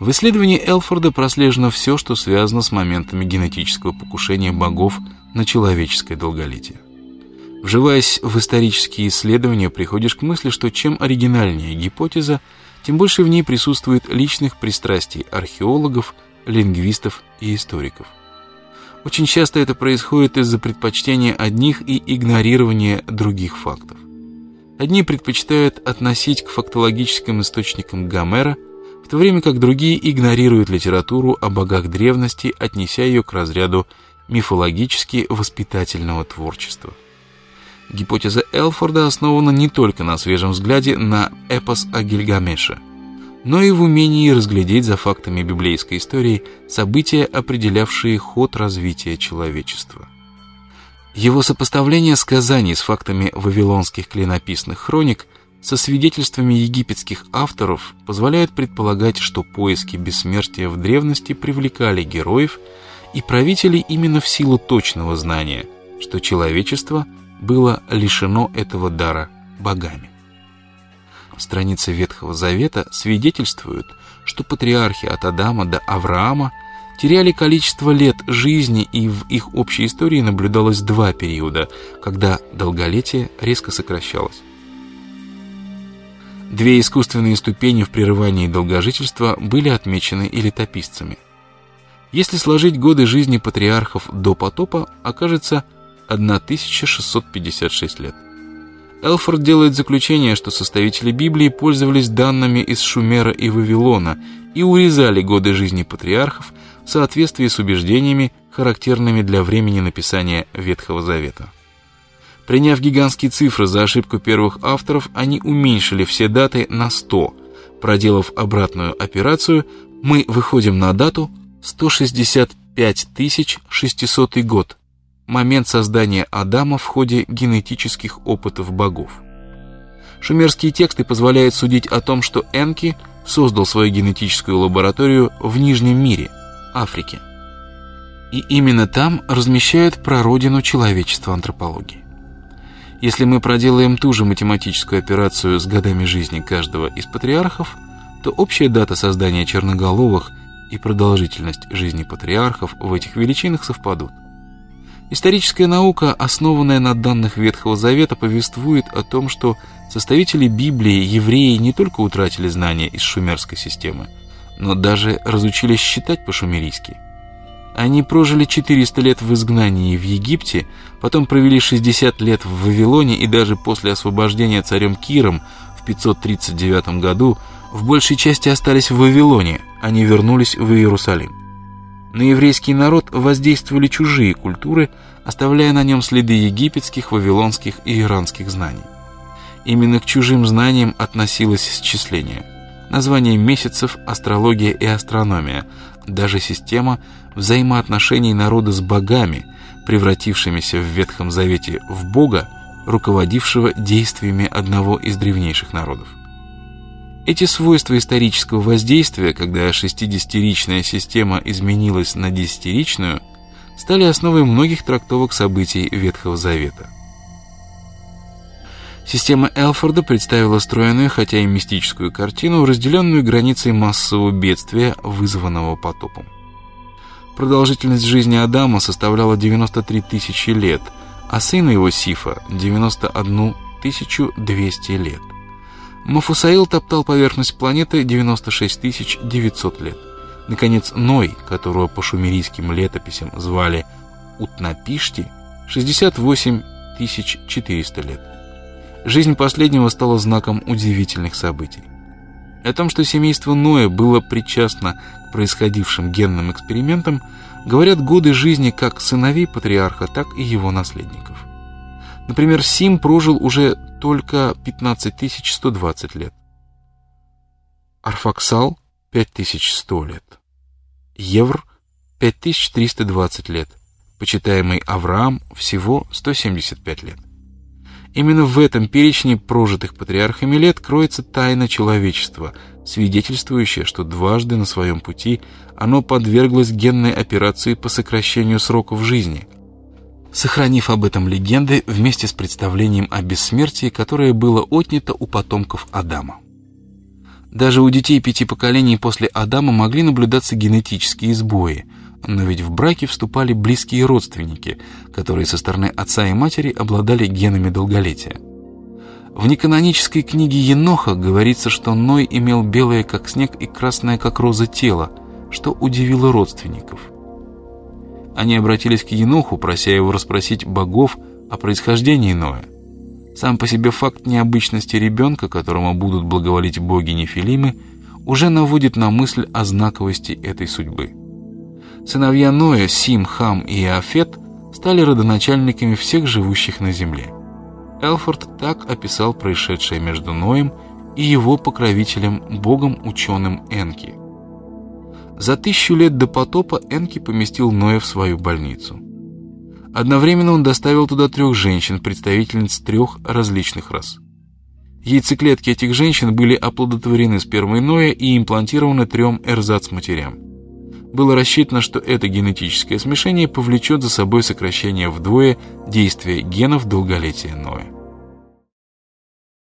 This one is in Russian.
В исследовании Элфорда прослежено все, что связано с моментами генетического покушения богов на человеческое долголетие. Вживаясь в исторические исследования, приходишь к мысли, что чем оригинальнее гипотеза, тем больше в ней присутствует личных пристрастий археологов, лингвистов и историков. Очень часто это происходит из-за предпочтения одних и игнорирования других фактов. Одни предпочитают относить к фактологическим источникам Гомера, в то время как другие игнорируют литературу о богах древности, отнеся ее к разряду мифологически-воспитательного творчества. Гипотеза Элфорда основана не только на свежем взгляде на эпос о Гильгамеше, но и в умении разглядеть за фактами библейской истории события, определявшие ход развития человечества. Его сопоставление сказаний с фактами вавилонских клинописных хроник со свидетельствами египетских авторов позволяет предполагать, что поиски бессмертия в древности привлекали героев и правителей именно в силу точного знания, что человечество было лишено этого дара богами. Страницы Ветхого Завета свидетельствуют, что патриархи от Адама до Авраама теряли количество лет жизни, и в их общей истории наблюдалось два периода, когда долголетие резко сокращалось. Две искусственные ступени в прерывании долгожительства были отмечены и летописцами. Если сложить годы жизни патриархов до потопа, окажется 1656 лет. Элфорд делает заключение, что составители Библии пользовались данными из Шумера и Вавилона и урезали годы жизни патриархов в соответствии с убеждениями, характерными для времени написания Ветхого Завета. Приняв гигантские цифры за ошибку первых авторов, они уменьшили все даты на 100. Проделав обратную операцию, мы выходим на дату 165 600 год, момент создания Адама в ходе генетических опытов богов. Шумерские тексты позволяют судить о том, что Энки создал свою генетическую лабораторию в Нижнем мире, Африке. И именно там размещают прародину человечества антропологии. Если мы проделаем ту же математическую операцию с годами жизни каждого из патриархов, то общая дата создания черноголовых и продолжительность жизни патриархов в этих величинах совпадут. Историческая наука, основанная на данных Ветхого Завета, повествует о том, что составители Библии, евреи, не только утратили знания из шумерской системы, но даже разучились считать по-шумерийски. Они прожили 400 лет в изгнании в Египте, потом провели 60 лет в Вавилоне и даже после освобождения царем Киром в 539 году в большей части остались в Вавилоне, а не вернулись в Иерусалим. На еврейский народ воздействовали чужие культуры, оставляя на нем следы египетских, вавилонских и иранских знаний. Именно к чужим знаниям относилось счисление, название месяцев, астрология и астрономия, даже система взаимоотношений народа с богами, превратившимися в Ветхом Завете в Бога, руководившего действиями одного из древнейших народов. Эти свойства исторического воздействия, когда 60-ричная система изменилась на 10-ричную, стали основой многих трактовок событий Ветхого Завета. Система Элфорда представила стройную, хотя и мистическую картину, разделенную границей массового бедствия, вызванного потопом. Продолжительность жизни Адама составляла 93 тысячи лет, а сына его Сифа – 91 200 лет. Мафусаил топтал поверхность планеты 96 900 лет. Наконец, Ной, которого по шумерийским летописям звали Утнапишти, 68 400 лет. Жизнь последнего стала знаком удивительных событий. О том, что семейство Ноя было причастно к происходившим генным экспериментам, говорят годы жизни как сыновей патриарха, так и его наследников. Например, Сим прожил уже только 15 120 лет. Арфаксал – 5100 лет. Евр – 5320 лет. Почитаемый Авраам – всего 175 лет. Именно в этом перечне прожитых патриархами лет кроется тайна человечества, свидетельствующая, что дважды на своем пути оно подверглось генной операции по сокращению сроков жизни, сохранив об этом легенды вместе с представлением о бессмертии, которое было отнято у потомков Адама. Даже у детей 5 поколений после Адама могли наблюдаться генетические сбои, но ведь в браки вступали близкие родственники, которые со стороны отца и матери обладали генами долголетия. В неканонической книге Еноха говорится, что Ной имел белое как снег и красное как роза тело, что удивило родственников. Они обратились к Еноху, прося его расспросить богов о происхождении Ноя. Сам по себе факт необычности ребенка, которому будут благоволить боги-нефилимы, уже наводит на мысль о знаковости этой судьбы. Сыновья Ноя, Сим, Хам и Иафет, стали родоначальниками всех живущих на земле. Элфорд так описал происшедшее между Ноем и его покровителем, богом-ученым Энки. За 1000 лет до потопа Энки поместил Ноя в свою больницу. Одновременно он доставил туда 3 женщин, представительниц 3 различных рас. Яйцеклетки этих женщин были оплодотворены спермой Ноя и имплантированы 3 эрзац-матерям. Было рассчитано, что это генетическое смешение повлечет за собой сокращение вдвое действия генов долголетия Ноя.